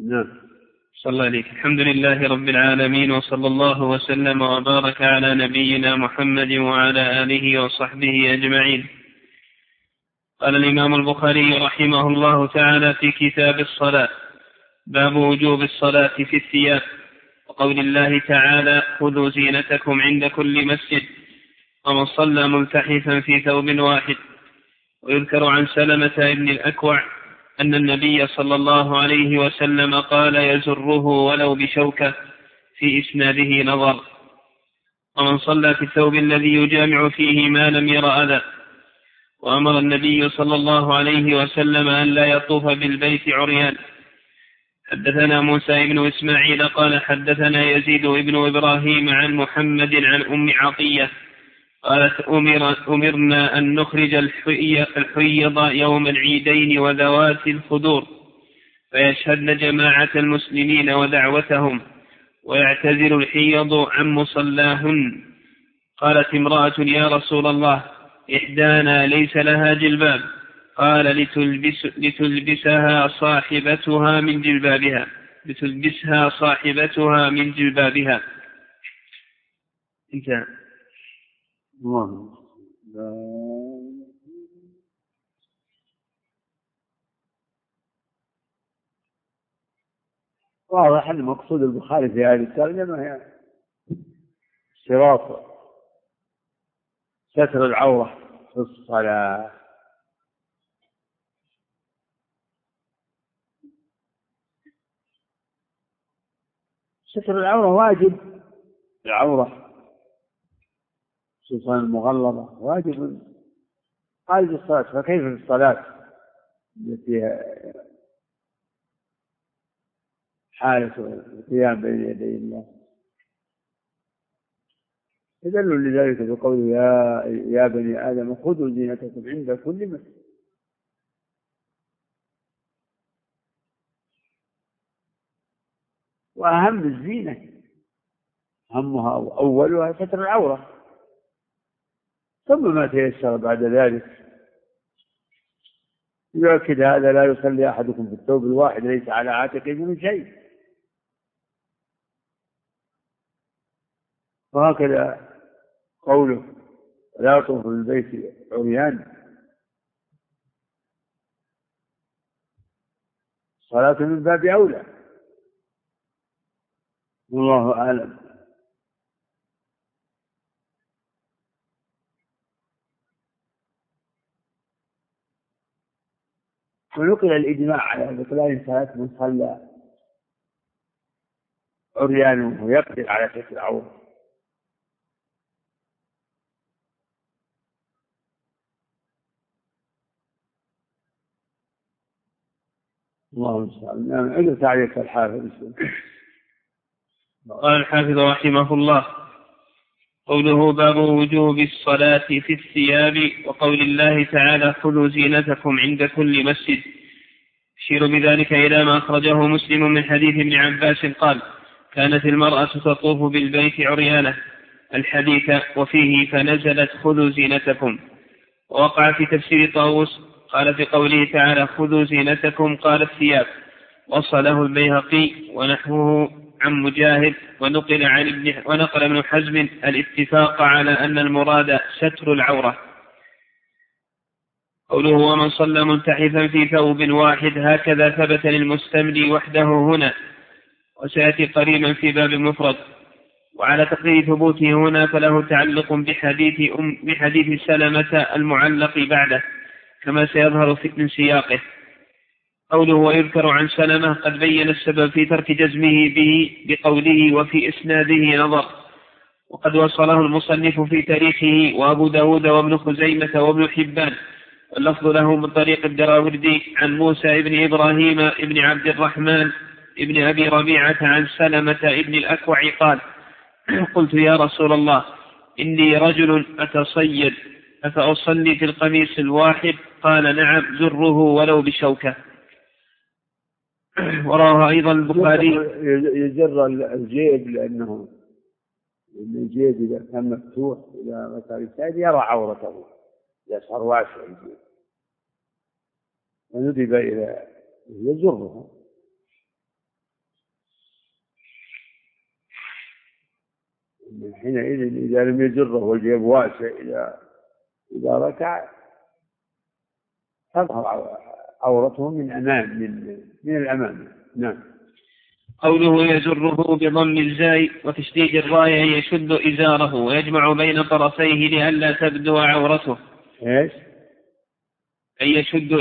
نعم. صلى الله عليك. الحمد لله رب العالمين، وصلى الله وسلم وبارك على نبينا محمد وعلى آله وصحبه أجمعين. قال الإمام البخاري رحمه الله تعالى في كتاب الصلاة: باب وجوب الصلاة في الثياب، وقول الله تعالى: خذوا زينتكم عند كل مسجد، ومن صلى ملتحفا في ثوب واحد. ويذكر عن سلمة بن الأكوع أن النبي صلى الله عليه وسلم قال: يزره ولو بشوكة، في إسناده نظر. ومن صلى في الثوب الذي يجامع فيه ما لم ير أذى. وأمر النبي صلى الله عليه وسلم أن لا يطوف بالبيت عريان. حدثنا موسى بن إسماعيل قال حدثنا يزيد بن إبراهيم عن محمد عن أم عطية قالت: أمرنا أن نخرج الحيض يوم العيدين وذوات الخدور، فيشهدن جماعة المسلمين ودعوتهم، ويعتذر الحيض عن مصلاهن. قالت امرأة: يا رسول الله، إحدانا ليس لها جلباب. قال: لتلبسها صاحبتها من جلبابها. لتلبسها صاحبتها من جلبابها. انتهى. واضح أن مقصود البخاري في هذه الترجمة هي اشتراط ستر العورة في الصلاة. ستر العورة واجب، العورة خصوصا المغلظة واجب خارج الصلاة، فكيف في الصلاة التي حالة القيام بين يدي الله؟ يدل لذلك بقوله: يا بني آدم خذوا زينتكم عند كل مسجد. وأهم الزينة أهمها وأولها ستر العورة، ثم ما تيسر بعد ذلك. يؤكد هذا: لا يصلي أحدكم في الثوب الواحد ليس على عاتقه من شيء. وهكذا قوله: لا يطوف بالبيت عريان، صلاة من باب أولى. والله أعلم. ونقل الإجماع على بطلان صلاة من صلى عريان ويقدر على ستر العورة. الله المستعان. نعم. عند تعليق الحافظ. قال الحافظ رحمه الله: قوله: باب وجوب الصلاة في الثياب، وقول الله تعالى: خذوا زينتكم عند كل مسجد، يشير بذلك إلى ما أخرجه مسلم من حديث ابن عباس قال: كانت المرأة تطوف بالبيت عريانة، الحديث وفيه فنزلت خذوا زينتكم. ووقع في تفسير طاووس قال في قوله تعالى: خذوا زينتكم قال الثياب. وصله البيهقي ونحوه عن مجاهد، ونقل ابن حزم الاتفاق على أن المراد ستر العورة. قوله: ومن صلى ملتحفا في ثوب واحد، هكذا ثبت للمستملي وحده هنا، وسيأتي قريبا في باب المفرد. وعلى تقدير ثبوته هنا فله تعلق بحديث سلمة المعلق بعده، كما سيظهر من سياقه. قوله: ويذكر عن سلمة، قد بين السبب في ترك جزمه به بقوله: وفي إسناده نظر. وقد وصله المصنف في تاريخه وأبو داود وابن خزيمة وابن حبان، واللفظ له من طريق الدراوردي عن موسى بن إبراهيم بن عبد الرحمن بن أبي ربيعة عن سلمة بن الأكوع قال: قلت: يا رسول الله، إني رجل أتصيد، أفأصلي في القميص الواحد؟ قال: نعم، زره ولو بشوكة. وراه أيضا البخاري. يجر الجيب، لأنه الجيب إذا كان مفتوح إلى مكان السائد يرى عورته، يصير واسع الجيب، وندب إلى يجرها. حينئذ إذا لم يجره والجيب واسع إذا ركع تظهر عورته من الأمام. نعم. قوله يجره بضم الزاي وتشديد الراء يشد إزاره ويجمع بين طرفيه لئلا تبدو عورته. إيش؟ أن يشد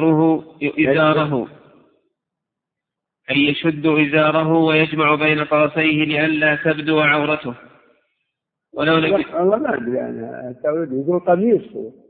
إزاره ويجمع بين طرفيه لئلا تبدو عورته. ولو والله ما أدري أنا التأويل يقول قميص،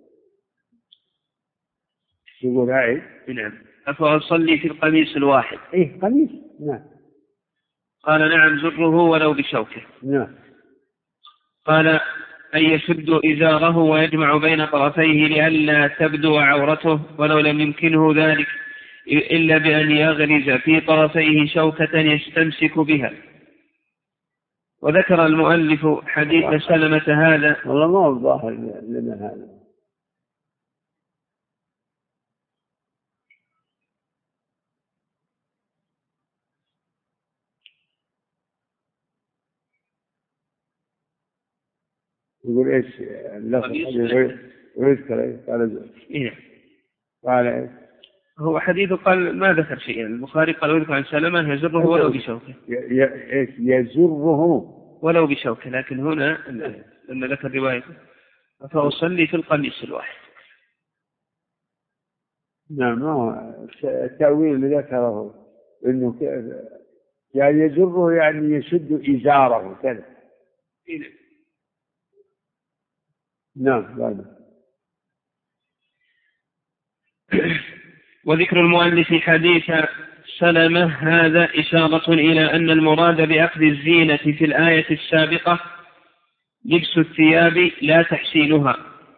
يقول عيد. نعم. أفأصلي في القميص الواحد؟ إيه قميص. نعم. قال نعم زره ولو بشوكه. نعم. قال أن يشد إزاره ويجمع بين طرفيه لئلا تبدو عورته ولو لم يمكنه ذلك إلا بأن يغرز في طرفيه شوكة يستمسك بها. وذكر المؤلف حديث سلمة هذا. والله ما هو ظاهر لنا هذا. يقول إيش اللفظ ويذكر إيش قال إيش هو حديث قال ما ذكر شيئا. البخاري قال ويذكر عن سلمة يزره ولو بشوكه. إيش يزره ولو بشوكه، لكن هنا لما ذكر رواية فأصلي في القميص الواحد. نعم. التأويل اللي ذكره إنه يعني يجره يعني يشد إزاره كذا. نعم. وذكر المؤلف حديث سلمة هذا إشارة إلى أن المراد بأخذ الزينة في الآية السابقة لبس الثياب لا تحسينها.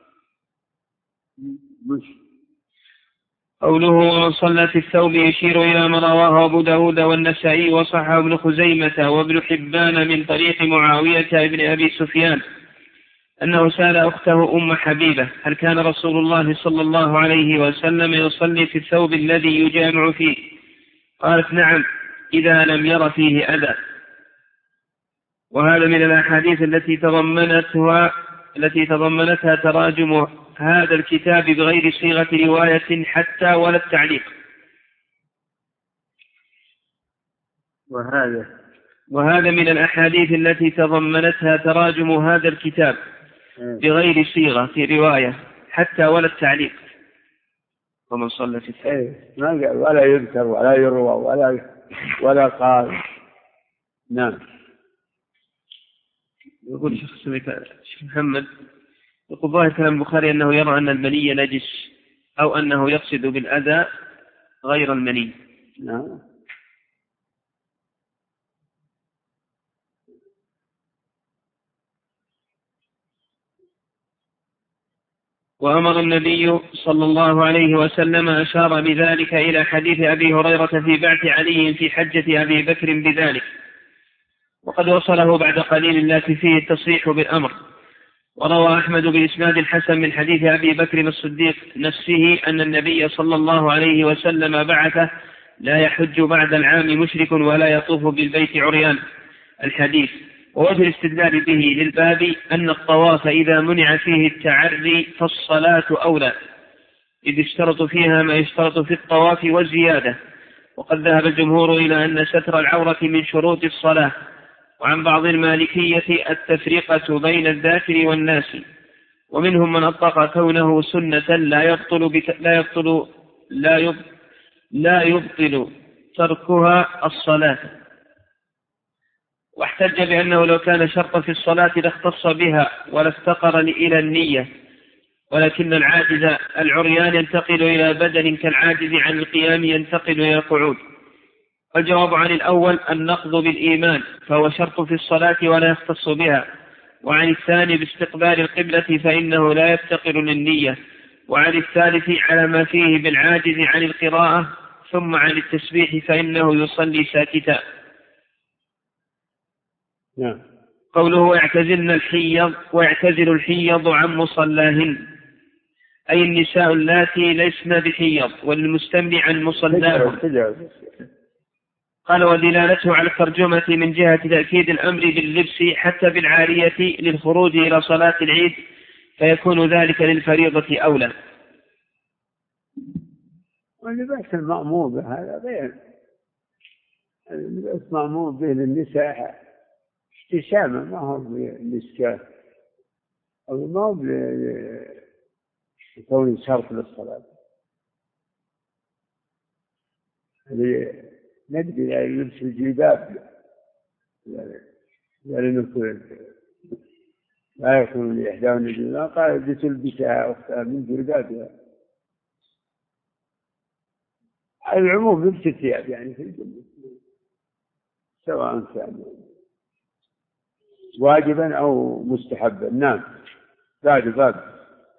قوله ومن صلى في الثوب يشير إلى ما رواه أبو داود والنسائي وصححه ابن خزيمة وابن حبان من طريق معاوية ابن أبي سفيان أنه سأل أخته أم حبيبة هل كان رسول الله صلى الله عليه وسلم يصلي في الثوب الذي يجامع فيه؟ قالت نعم إذا لم ير فيه أذى. وهذا من الأحاديث التي تضمنتها تراجم هذا الكتاب بغير صيغة رواية حتى ولا التعليق. وهذا من الأحاديث التي تضمنتها تراجم هذا الكتاب بغير صيغة في رواية حتى ولا التعليق. ومن صلى في الثوب ما قال ولا يذكر ولا يروى ولا قال. نعم. يقول شيخ محمد يقول ظاهر كلام البخاري أنه يرى أن المني نجس أو أنه يقصد بالأذى غير المني. نعم. وأمر النبي صلى الله عليه وسلم أشار بذلك إلى حديث أبي هريرة في بعث علي في حجة أبي بكر بذلك، وقد وصله بعد قليل التي فيه التصريح بالأمر. وروى أحمد بإسناد الحسن من حديث أبي بكر الصديق نفسه أن النبي صلى الله عليه وسلم بعثه لا يحج بعد العام مشرك ولا يطوف بالبيت عريان. الحديث. ووجه الاستدلال به للباب أن الطواف إذا منع فيه التعري فالصلاة أولى، إذ يشترط فيها ما يشترط في الطواف والزيادة. وقد ذهب الجمهور إلى أن ستر العورة من شروط الصلاة. وعن بعض المالكية التفرقة بين الذاكر والناس، ومنهم من أطلق كونه سنة لا يبطل تركها الصلاة، واحتج بأنه لو كان شرطا في الصلاة لاختص بها ولا افتقر إلى النية، ولكن العاجز العريان ينتقل إلى بدن كالعاجز عن القيام ينتقل إلى القعود. الجواب عن الأول النقض بالإيمان فهو شرط في الصلاة ولا يختص بها، وعن الثاني باستقبال القبلة فإنه لا يفتقر للنية، وعن الثالث على ما فيه بالعاجز عن القراءة، ثم عن التسبيح فإنه يصلي ساكتا. نعم. قوله ويعتزل الحيض عن مصلاهن، أي النساء اللاتي ليسن بحيض والمستمع عن مصلاهن. قال ودلالته على الترجمة من جهة تأكيد الأمر باللبس حتى بالعارية للخروج إلى صلاة العيد، فيكون ذلك للفريضة أولى. واللباس المأمور به هذا غير، اللباس المأمور به للنساء اشتشامة، ما هو بالإسكاف، أو ما هو بكون شرط للصلاة. ندري يعني لبس الجلباب لأنه لا يكون لإحداهن الجلباب، قال بتلبسها أختها من جلبابها. على العموم لبس الثياب يعني في الجملة سواء كان واجبا أو مستحبا. نعم. بعد باب.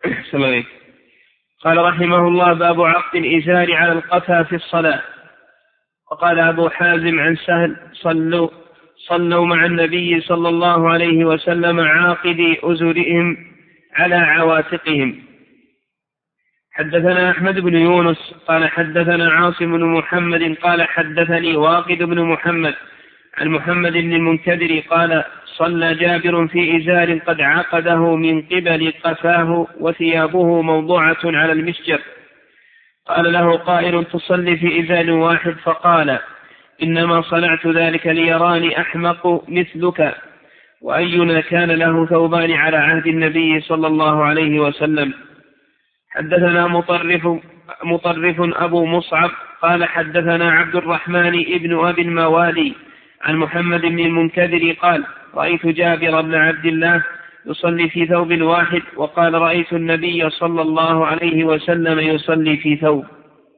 قال رحمه الله: باب عقد الإزار على القفا في الصلاة. وقال أبو حازم عن سهل: صلوا مع النبي صلى الله عليه وسلم عاقدي أزرهم على عواتقهم. حدثنا أحمد بن يونس قال حدثنا عاصم بن محمد قال حدثني واقد بن محمد عن محمد بن المنكدر قال: صلى جابر في إزار قد عقده من قبل قفاه وثيابه موضوعة على المسجر. قال له قائل: تصلي في إزار واحد؟ فقال: إنما صنعت ذلك ليراني أحمق مثلك، وأينا كان له ثوبان على عهد النبي صلى الله عليه وسلم. حدثنا مطرف أبو مصعب قال حدثنا عبد الرحمن ابن أبي الموالي عن محمد بن المنكدر قال: رأيت جابر بن عبد الله يصلي في ثوب واحد، وقال: رأيت النبي صلى الله عليه وسلم يصلي في ثوب.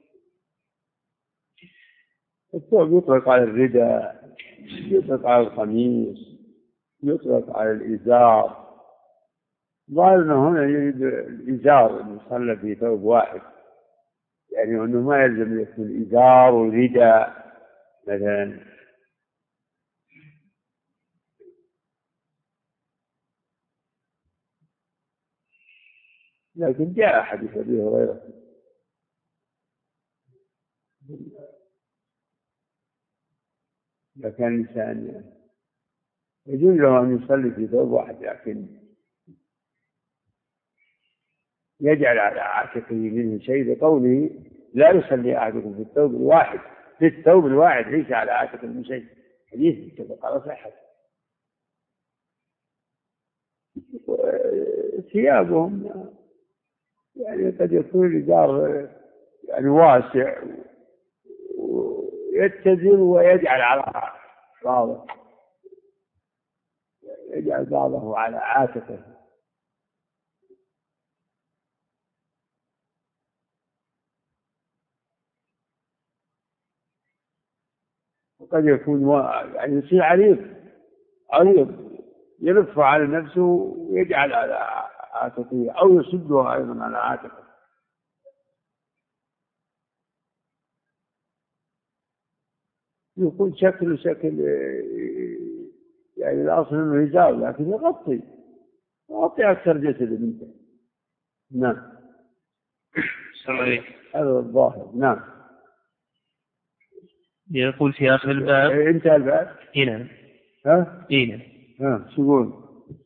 الثوب يطلق على الرداء، يطلق على القميص، يطلق على الإزار. ظاهرنا هنا يريد الإزار أن يصلى في ثوب واحد، يعني أنه ما يلزم يكون إزار ورداء مثلا. لكن جاء حديث أبي هريرة إذا كان الإنسان يجوز له أن يصلي في ثوب واحد، لكن يجعل على عاتقه منه شيء، لقوله: لا يصلي أحدكم في الثوب الواحد. في الثوب الواحد ليس على عاتقه منه شيء، حديث اتفق على صحته. ثيابهم يعني قد يكون الإزار يعني واسع ويتزر ويجعل على بعضه، يجعل بعضه على عاتقه. وقد يكون يعني يصير عريض يلف على نفسه ويجعل على عاتقه، أو يصدها أيضا على عاتقه. يكون شكل يعني الأصل إنه إزار، لكن يغطي أكثر جسد منه. نعم. هذا الظاهر. نعم. يقول في آخر الباب. انتهى الباب. نعم. ها شو يقول؟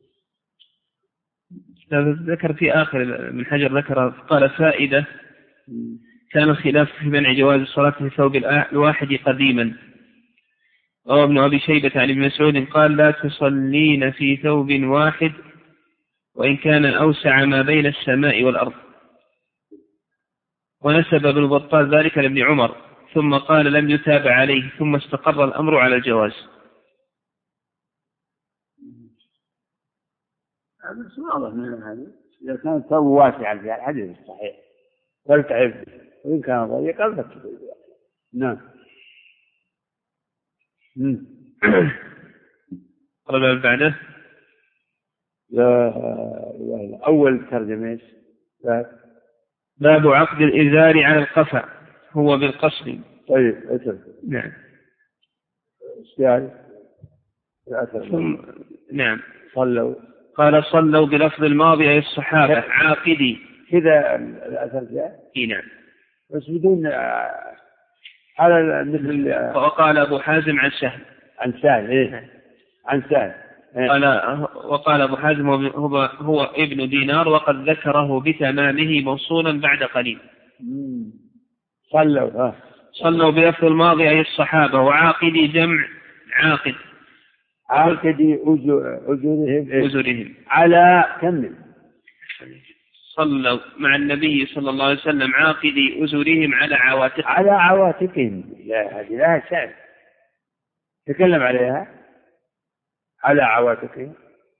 ذكر في آخر من حجر ذكر قال: فائدة: كان الخلاف في منع جواز الصلاة في ثوب الواحد قديما. روى ابن أبي شيبة عن ابن مسعود قال: لا تصلين في ثوب واحد وإن كان أوسع ما بين السماء والأرض. ونسب ابن بطال ذلك لابن عمر، ثم قال: لم يتابع عليه، ثم استقر الأمر على الجواز. بس واضح من هذا، إذا كان الثوب واسعا في الحديث الصحيح فلتعب، وإن كان ضيقا فلتعب. نعم. قال بعده: أول ترجمة باب عقد الإزار على القفا هو بالقصر. طيب أترك. نعم. نعم. قال: صلوا بلفظ الماضي أي الصحابة عاقدي. كذا الأثر جاء. نعم. بس بدون على مثل. وقال أبو حازم عن سهل. عن سهل إيه؟ عن سهل إيه؟ وقال أبو حازم هو ابن دينار، وقد ذكره بتمامه موصولا بعد قليل. صلوا بلفظ الماضي أي الصحابة، وعاقدي جمع عاقد. عاقدي أجرهم على كمل. صلوا مع النبي صلى الله عليه وسلم عاقدي أزرهم على عواتقهم. على عواتقهم. لا، هذه لها شأن تكلم عليها. على عواتقهم.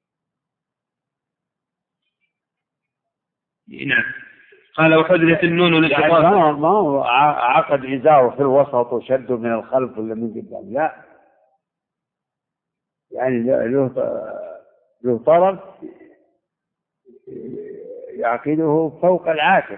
نعم. قال وحذفت النون للإضافة. يعني ما هو عقد إزاره في الوسط وشده من الخلف ولا من قدام، لا، يعني له طرف يعقده فوق العاتق،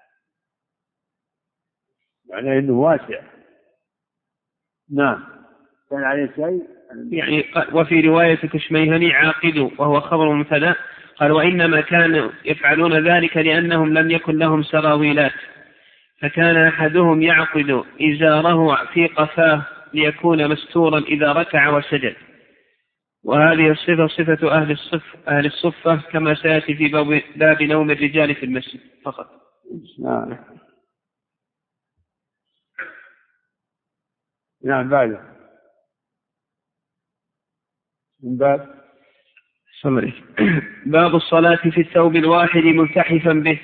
يعني إنه واسع. نعم. كان عليه شيء يعني. وفي رواية كشميهني عاقد وهو خبر مبتدأ. قال وإنما كانوا يفعلون ذلك لأنهم لم يكن لهم سراويلات، فكان أحدهم يعقد إزاره في قفاه ليكون مستورا إذا ركع وسجد. وهذه الصفة صفة أهل الصفة كما سيأتي في باب نوم الرجال في المسجد فقط. نعم. بعد باب الصلاة في الثوب الواحد ملتحفا به.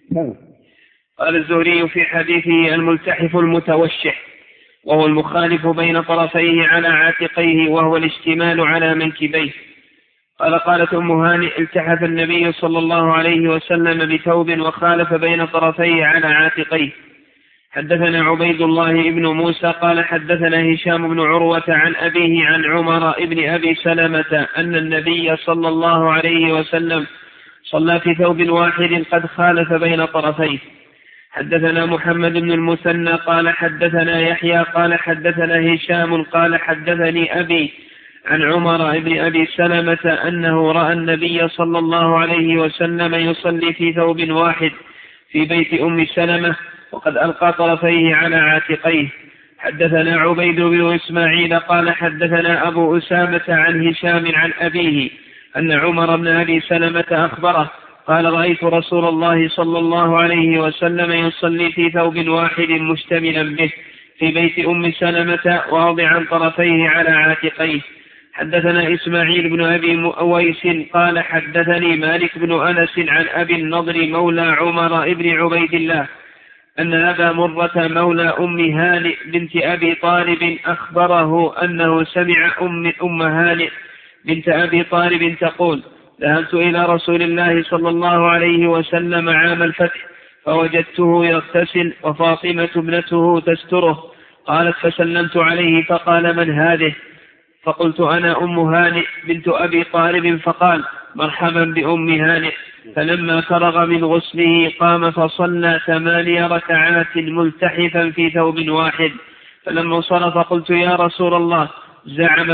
قال الزهري في حديثه الملتحف المتوشح، وهو المخالف بين طرفيه على عاتقيه، وهو الاشتمال على منكبيه. قالت أم هانئ التحف النبي صلى الله عليه وسلم بثوب وخالف بين طرفيه على عاتقيه. حدثنا عبيد الله بن موسى قال حدثنا هشام بن عروة عن أبيه عن عمر بن أبي سلمة أن النبي صلى الله عليه وسلم صلى في ثوب واحد قد خالف بين طرفيه. حدثنا محمد بن المثنى قال حدثنا يحيى قال حدثنا هشام قال حدثني أبي عن عمر بن أبي سلمة أنه رأى النبي صلى الله عليه وسلم يصلي في ثوب واحد في بيت أم سلمة وقد ألقى طرفيه على عاتقيه. حدثنا عبيد بن إسماعيل قال حدثنا أبو أسامة عن هشام عن أبيه أن عمر بن أبي سلمة أخبره قال رأيت رسول الله صلى الله عليه وسلم يصلي في ثوب واحد مشتملا به في بيت أم سلمة واضعا طرفيه على عاتقيه. حدثنا إسماعيل بن أبي أويس قال حدثني مالك بن أنس عن أبي النضر مولى عمر بن عبيد الله أن أبا مرة مولى أم هانئ بنت أبي طالب أخبره أنه سمع أم هانئ بنت أبي طالب تقول ذهبت إلى رسول الله صلى الله عليه وسلم عام الفتح فوجدته يغتسل وفاطمة ابنته تستره. قالت فسلمت عليه فقال من هذه؟ فقلت أنا أم هانئ بنت أبي طالب. فقال مرحبا بأم هانئ. فلما فرغ من غسله قام فصلى 8 ركعات ملتحفا في ثوب واحد. فلما انصرف قلت يا رسول الله زعم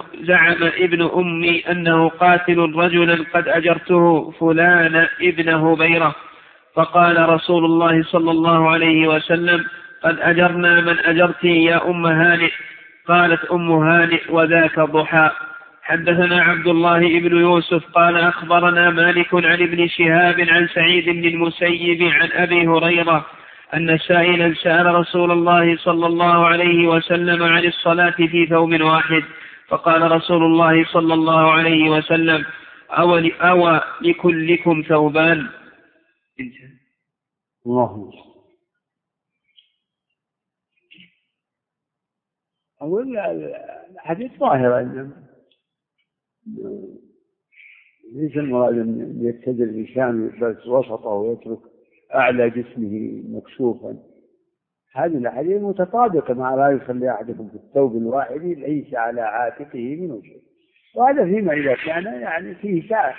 ابن أمي أنه قاتل رجلا قد أجرته فلان ابن هبيرة. فقال رسول الله صلى الله عليه وسلم قد أجرنا من أجرت يا أم هانئ. قالت أم هانئ وذاك ضحى. حدثنا عبد الله بن يوسف قال أخبرنا مالك عن ابن شهاب عن سعيد بن المسيب عن أبي هريرة أن سائلا سأل رسول الله صلى الله عليه وسلم عن الصلاة في ثوب واحد فقال رسول الله صلى الله عليه وسلم أو لكلكم ثوبان. الله أقول الحديث ظاهرة ليس المراد أن يبتدر الإنسان بس وسطه ويترك أعلى جسمه مكشوفا. هذه الحديث متطابقة مع لا يصلي أحدكم في الثوب الواحد ليس على عاتقه من وجه، وهذا فيما إذا كان يعني فيه سعة.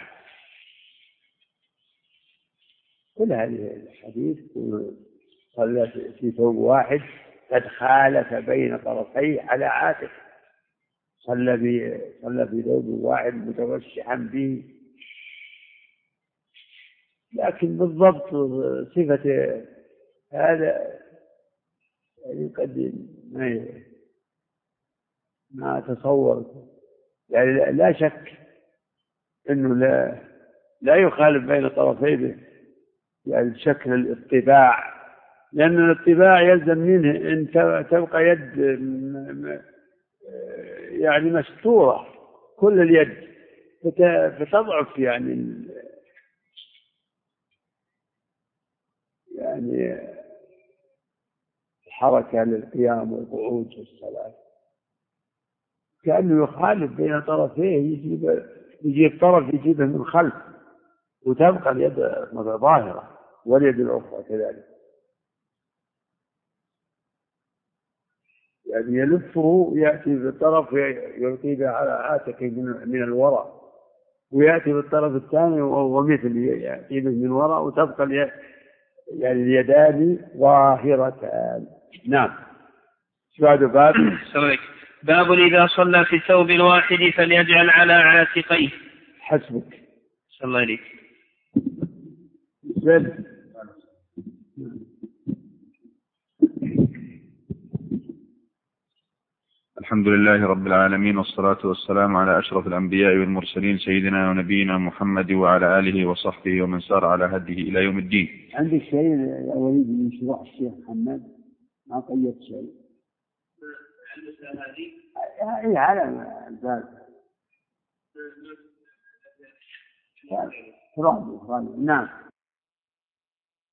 كل هذه الحديث صلى في ثوب واحد قد خالف بين طرفيه على عاتقه، صلى في ثوب واحد متوشحا به. لكن بالضبط صفة هذا يعني قد ما أتصور، يعني لا شك أنه لا يخالف بين طرفيه، يعني شكل الاطباع، لأن الاطباع يلزم منه أن تبقى يد يعني مستورة كل اليد، فتضعف يعني الحركة للقيام والقعود والصلاة، كأنه يخالف بين طرفيه، يجيب طرف يجيبه من خلف وتبقى اليد ظاهرة واليد الأخرى كذلك، يعني يلفه يأتي بالطرف يلقي به على عاتقه من الوراء، ويأتي بالطرف الثاني ومثل يأتي به من وراء، وتبقى يعني اليدان ظاهرتان. نعم. بعد باب إذا صلى في ثوب واحد فليجعل على عاتقيه. حسبك. صلى الله عليك. الحمد لله رب العالمين، والصلاة والسلام على أشرف الأنبياء والمرسلين سيدنا ونبينا محمد وعلى آله وصحبه ومن سار على هديه إلى يوم الدين. عندك شيء يا وليد من شروح الشيخ محمد؟ ما قيدت شيء. إيه على الباب. نعم.